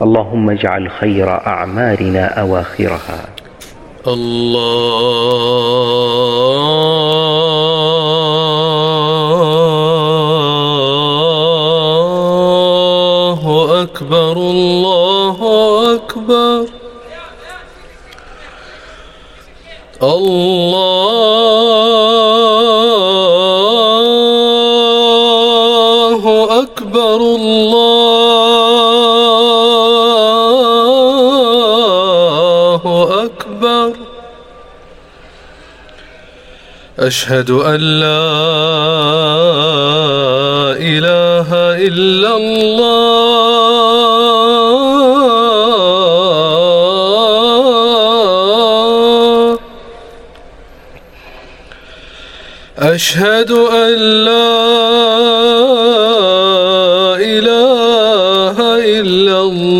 اللهم اجعل خير أعمارنا أواخرها. الله أكبر الله أكبر. الله أكبر الله أكبر. أشهد أن لا إله إلا الله. أشهد أن لا إله إلا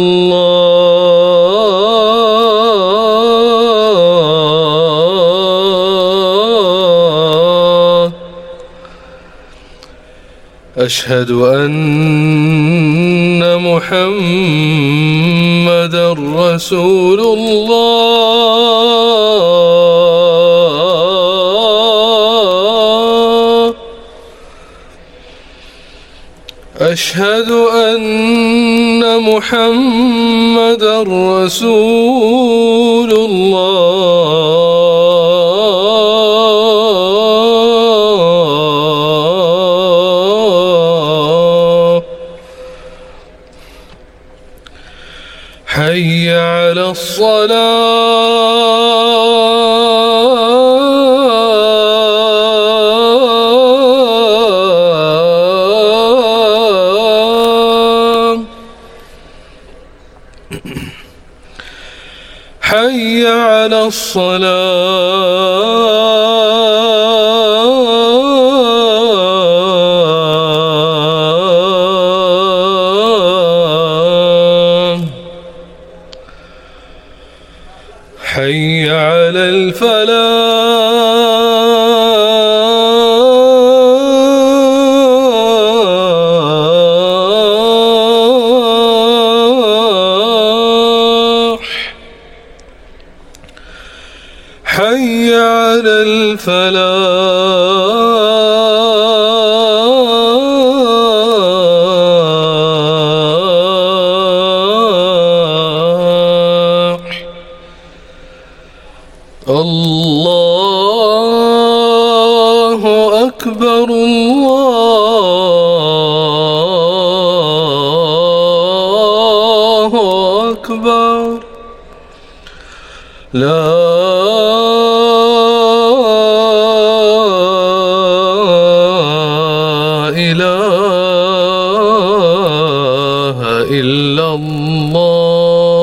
الله. أشهد أن محمدًا رسول الله. أشهد أن محمدًا رسول الله. حي على الصلاة. حي على الصلاة. حي على الفلاح. حي على الفلاح. الله أكبر الله أكبر. لا إله إلا الله.